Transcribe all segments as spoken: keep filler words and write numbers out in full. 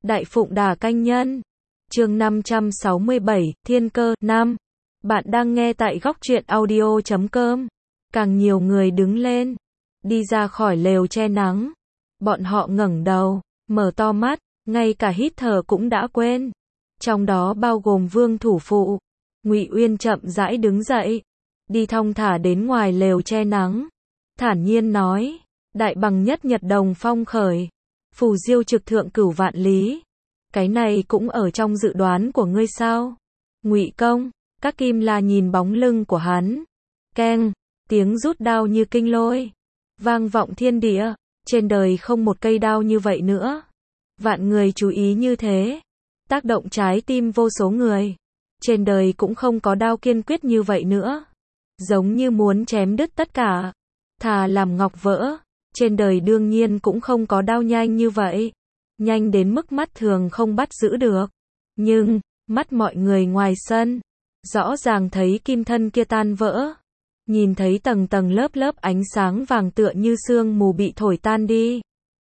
Đại Phụng Đà Canh Nhân. Chương năm trăm sáu mươi bảy, Thiên Cơ. Năm. Bạn đang nghe tại góc truyện audio chấm com. Càng nhiều người đứng lên, đi ra khỏi lều che nắng. Bọn họ ngẩng đầu, mở to mắt, ngay cả hít thở cũng đã quên. Trong đó bao gồm Vương thủ phụ. Ngụy Uyên chậm rãi đứng dậy, đi thong thả đến ngoài lều che nắng, thản nhiên nói: Đại bằng nhất nhật đồng phong khởi, phù diêu trực thượng cửu vạn lý. Cái này cũng ở trong dự đoán của ngươi sao? Ngụy công. Các kim la nhìn bóng lưng của hắn. Keng, tiếng rút đao như kinh lôi, vang vọng thiên địa. Trên đời không một cây đao như vậy nữa. Vạn người chú ý như thế, tác động trái tim vô số người. Trên đời cũng không có đao kiên quyết như vậy nữa, giống như muốn chém đứt tất cả, thà làm ngọc vỡ. Trên đời đương nhiên cũng không có đao nhanh như vậy, nhanh đến mức mắt thường không bắt giữ được. Nhưng, mắt mọi người ngoài sân, rõ ràng thấy kim thân kia tan vỡ. Nhìn thấy tầng tầng lớp lớp ánh sáng vàng tựa như sương mù bị thổi tan đi.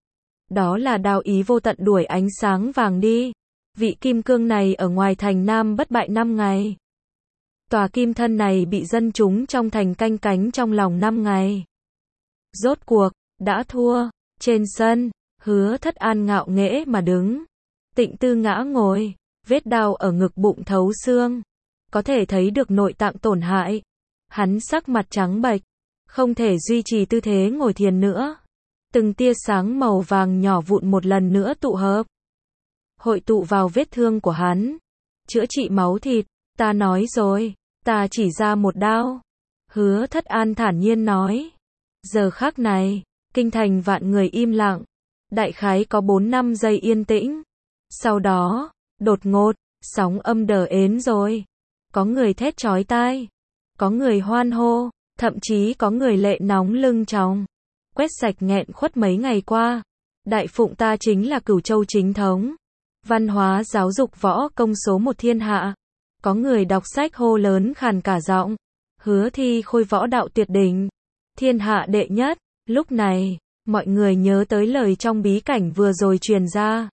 Đó là đao ý vô tận đuổi ánh sáng vàng đi. Vị kim cương này ở ngoài thành Nam bất bại năm ngày. Tòa kim thân này bị dân chúng trong thành canh cánh trong lòng năm ngày. Rốt cuộc, đã thua. Trên sân, Hứa Thất An ngạo nghễ mà đứng. Tịnh Tư ngã ngồi, vết đao ở ngực bụng thấu xương. Có thể thấy được nội tạng tổn hại. Hắn sắc mặt trắng bệch, không thể duy trì tư thế ngồi thiền nữa. Từng tia sáng màu vàng nhỏ vụn một lần nữa tụ hợp, hội tụ vào vết thương của hắn, chữa trị máu thịt. Ta nói rồi, ta chỉ ra một đao. Hứa Thất An thản nhiên nói. Giờ khắc này, kinh thành vạn người im lặng. Đại khái có bốn năm giây yên tĩnh. Sau đó, đột ngột, sóng âm đờ ến rồi. Có người thét chói tai, có người hoan hô, thậm chí có người lệ nóng lưng tròng. Quét sạch nghẹn khuất mấy ngày qua. Đại Phụng ta chính là Cửu Châu chính thống, văn hóa giáo dục võ công số một thiên hạ. Có người đọc sách hô lớn khàn cả giọng. Hứa Thi Khôi võ đạo tuyệt đỉnh, thiên hạ đệ nhất. Lúc này, mọi người nhớ tới lời trong bí cảnh vừa rồi truyền ra.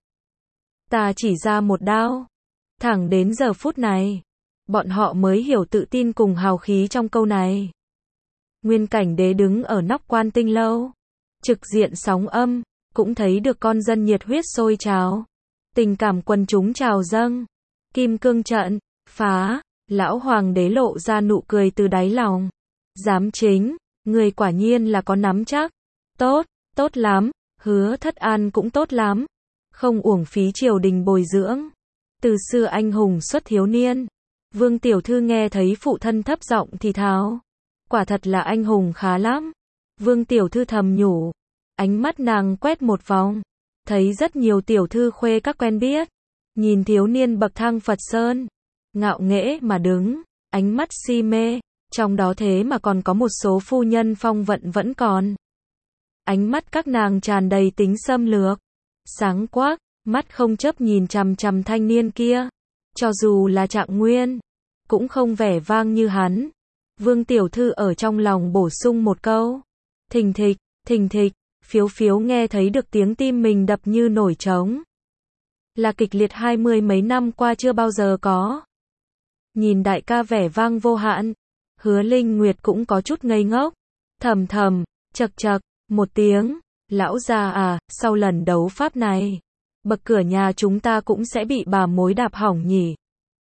Ta chỉ ra một đao. Thẳng đến giờ phút này, bọn họ mới hiểu tự tin cùng hào khí trong câu này. Nguyên Cảnh Đế đứng ở nóc Quan Tinh lâu, trực diện sóng âm, cũng thấy được con dân nhiệt huyết sôi trào. Tình cảm quần chúng trào dâng. Kim cương trận phá, lão hoàng đế lộ ra nụ cười từ đáy lòng. Giám chính, người quả nhiên là có nắm chắc. Tốt, tốt lắm. Hứa Thất An cũng tốt lắm, không uổng phí triều đình bồi dưỡng. Từ xưa anh hùng xuất thiếu niên. Vương tiểu thư nghe thấy phụ thân thấp giọng thì thào, quả thật là anh hùng khá lắm. Vương tiểu thư thầm nhủ. Ánh mắt nàng quét một vòng, thấy rất nhiều tiểu thư khuê các quen biết. Nhìn thiếu niên bậc thang Phật Sơn, ngạo nghễ mà đứng, ánh mắt si mê. Trong đó thế mà còn có một số phu nhân phong vận vẫn còn. Ánh mắt các nàng tràn đầy tính xâm lược, sáng quắc, mắt không chớp nhìn chằm chằm thanh niên kia. Cho dù là Trạng Nguyên, cũng không vẻ vang như hắn. Vương tiểu thư ở trong lòng bổ sung một câu. Thình thịch, thình thịch, phiếu phiếu nghe thấy được tiếng tim mình đập như nổi trống. Là kịch liệt hai mươi mấy năm qua chưa bao giờ có. Nhìn đại ca vẻ vang vô hạn, Hứa Linh Nguyệt cũng có chút ngây ngốc. Thầm thầm, chậc chậc, một tiếng. Lão già à, sau lần đấu pháp này, bậc cửa nhà chúng ta cũng sẽ bị bà mối đạp hỏng nhỉ.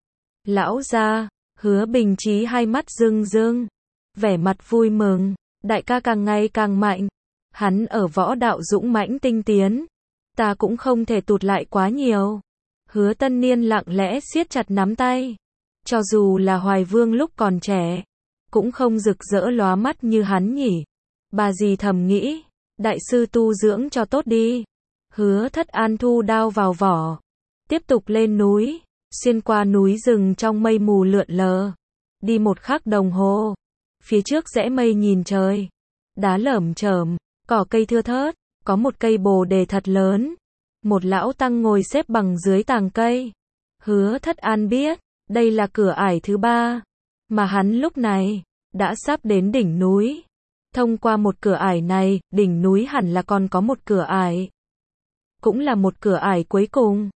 Lão gia, Hứa Bình Chí hai mắt rưng rưng, vẻ mặt vui mừng. Đại ca càng ngày càng mạnh, hắn ở võ đạo dũng mãnh tinh tiến, ta cũng không thể tụt lại quá nhiều. Hứa Tân Niên lặng lẽ siết chặt nắm tay. Cho dù là Hoài Vương lúc còn trẻ, cũng không rực rỡ lóa mắt như hắn nhỉ. Bà dì thầm nghĩ, đại sư tu dưỡng cho tốt đi. Hứa Thất An thu đao vào vỏ, tiếp tục lên núi, xuyên qua núi rừng trong mây mù lượn lờ. Đi một khắc đồng hồ, phía trước rẽ mây nhìn trời, đá lởm chởm, cỏ cây thưa thớt, có một cây bồ đề thật lớn. Một lão tăng ngồi xếp bằng dưới tàng cây. Hứa Thất An biết, đây là cửa ải thứ ba, mà hắn lúc này đã sắp đến đỉnh núi. Thông qua một cửa ải này, đỉnh núi hẳn là còn có một cửa ải. Cũng là một cửa ải cuối cùng.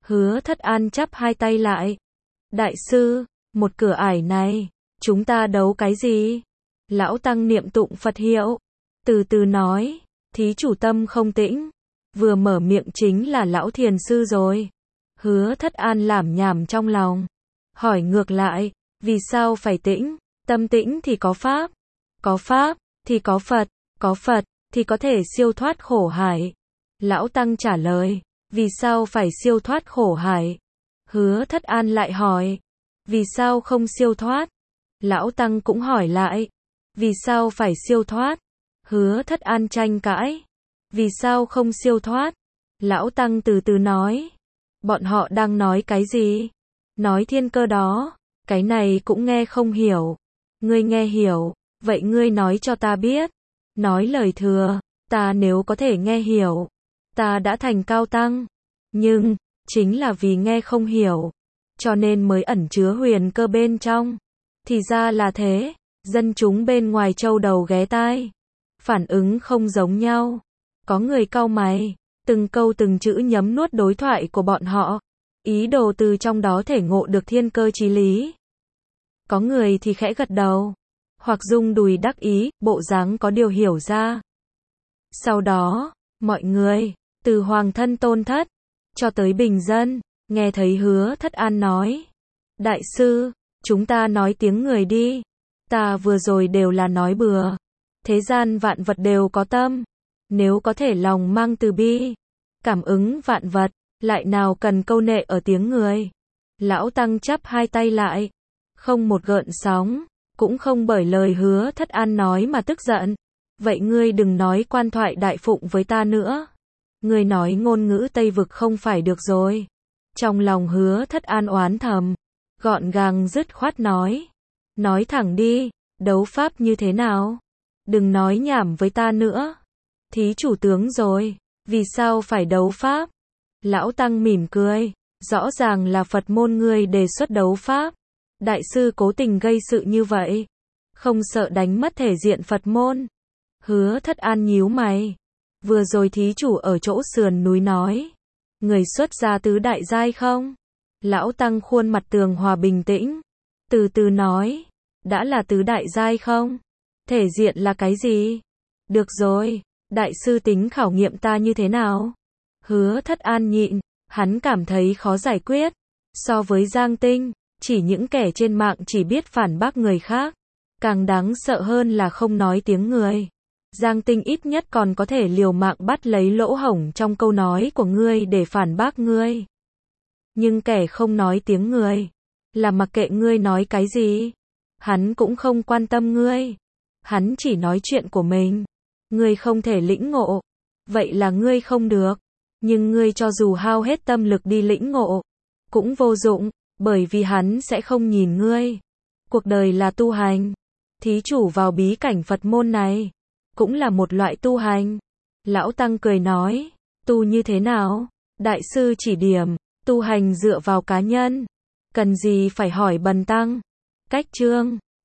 Hứa Thất An chắp hai tay lại. Đại sư, một cửa ải này, chúng ta đấu cái gì? Lão Tăng niệm tụng Phật hiệu, từ từ nói, thí chủ tâm không tĩnh, vừa mở miệng chính là lão thiền sư rồi. Hứa Thất An lảm nhảm trong lòng, hỏi ngược lại, vì sao phải tĩnh? Tâm tĩnh thì có pháp, có pháp thì có Phật, có Phật thì có thể siêu thoát khổ hải. Lão Tăng trả lời, vì sao phải siêu thoát khổ hải? Hứa Thất An lại hỏi, vì sao không siêu thoát? Lão Tăng cũng hỏi lại, vì sao phải siêu thoát? Hứa Thất An tranh cãi, vì sao không siêu thoát? Lão Tăng từ từ nói, bọn họ đang nói cái gì? Nói thiên cơ đó, cái này cũng nghe không hiểu. Ngươi nghe hiểu, vậy ngươi nói cho ta biết. Nói lời thừa, ta nếu có thể nghe hiểu, ta đã thành cao tăng. Nhưng, chính là vì nghe không hiểu, cho nên mới ẩn chứa huyền cơ bên trong. Thì ra là thế, dân chúng bên ngoài châu đầu ghé tai. Phản ứng không giống nhau. Có người cau mày, từng câu từng chữ nhấm nuốt đối thoại của bọn họ. Ý đồ từ trong đó thể ngộ được thiên cơ chí lý. Có người thì khẽ gật đầu, hoặc rung đùi đắc ý, bộ dáng có điều hiểu ra. Sau đó, mọi người, từ hoàng thân tôn thất, cho tới bình dân, nghe thấy Hứa Thất An nói. Đại sư, chúng ta nói tiếng người đi. Ta vừa rồi đều là nói bừa. Thế gian vạn vật đều có tâm. Nếu có thể lòng mang từ bi, cảm ứng vạn vật, lại nào cần câu nệ ở tiếng người. Lão Tăng chắp hai tay lại, không một gợn sóng, cũng không bởi lời Hứa Thất An nói mà tức giận. Vậy ngươi đừng nói quan thoại đại phụng với ta nữa. Ngươi nói ngôn ngữ Tây Vực không phải được rồi. Trong lòng Hứa Thất An oán thầm, gọn gàng dứt khoát nói. Nói thẳng đi, đấu pháp như thế nào? Đừng nói nhảm với ta nữa. Thí chủ tướng rồi, vì sao phải đấu pháp? Lão Tăng mỉm cười, rõ ràng là Phật môn ngươi đề xuất đấu pháp. Đại sư cố tình gây sự như vậy, không sợ đánh mất thể diện Phật môn. Hứa Thất An nhíu mày, vừa rồi thí chủ ở chỗ sườn núi nói, người xuất gia tứ đại giai không? Lão Tăng khuôn mặt tường hòa bình tĩnh, từ từ nói, đã là tứ đại giai không? Thể diện là cái gì? Được rồi, đại sư tính khảo nghiệm ta như thế nào? Hứa Thất An nhịn, hắn cảm thấy khó giải quyết. So với Giang Tinh, chỉ những kẻ trên mạng chỉ biết phản bác người khác, càng đáng sợ hơn là không nói tiếng người. Giang Tinh ít nhất còn có thể liều mạng bắt lấy lỗ hổng trong câu nói của ngươi để phản bác ngươi. Nhưng kẻ không nói tiếng người, là mặc kệ ngươi nói cái gì, hắn cũng không quan tâm ngươi. Hắn chỉ nói chuyện của mình. Ngươi không thể lĩnh ngộ, vậy là ngươi không được. Nhưng ngươi cho dù hao hết tâm lực đi lĩnh ngộ, cũng vô dụng, bởi vì hắn sẽ không nhìn ngươi. Cuộc đời là tu hành. Thí chủ vào bí cảnh Phật môn này, cũng là một loại tu hành. Lão Tăng cười nói, tu như thế nào? Đại sư chỉ điểm, tu hành dựa vào cá nhân. Cần gì phải hỏi Bần Tăng? Cách chương